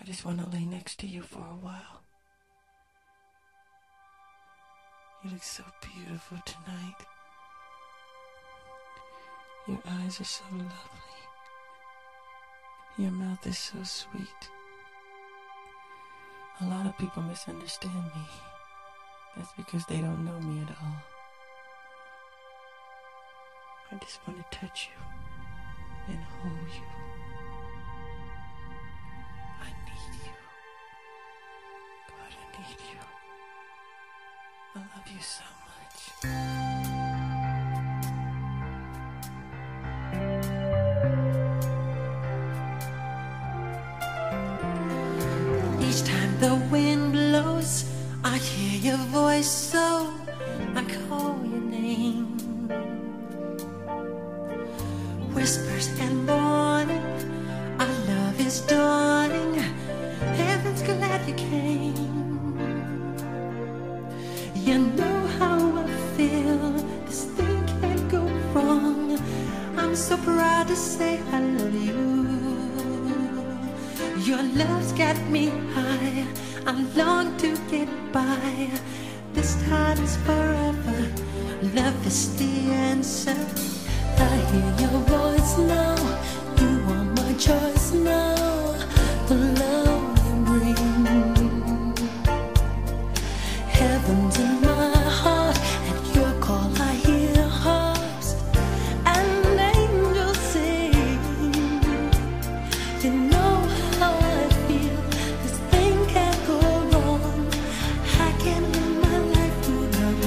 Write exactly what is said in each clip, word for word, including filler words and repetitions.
just want to lay next to you for a while. You look so beautiful tonight. Your eyes are so lovely. Your mouth is so sweet. A lot of people misunderstand me. That's because they don't know me at all. I just want to touch you and hold you. I need you. God, I need you. I love you so much. Each time the wind blows, I hear your voice, so I call your name. Whispers and morning, our love is dawning. Heaven's glad you came. You know how I feel, this thing can't go wrong. I'm so proud to say I love you. Your love's got me high, I long to get by. This time is forever, love is the answer. I hear your voice now, you are my choice now. The love you bring, heaven's in my heart. At your call I hear harps and angels sing. You know how I feel, this thing can't go wrong. I can't live my life without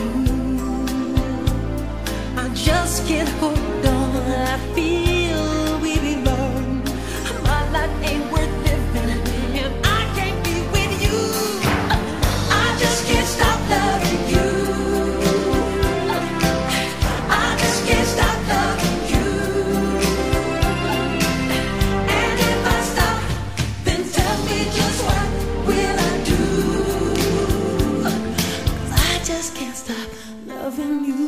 you. I just can't hold on. I feel we belong. My life ain't worth living if I can't be with you. I just can't stop loving you. I just can't stop loving you. And if I stop, then tell me just what will I do? 'Cause I just can't stop loving you.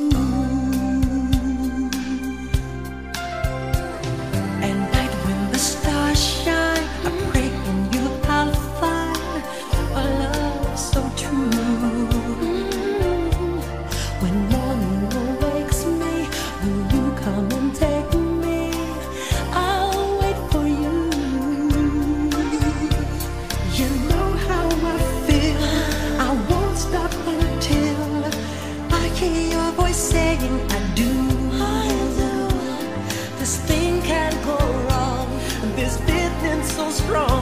Saying I do, I do. This thing can't go wrong. This feeling so strong.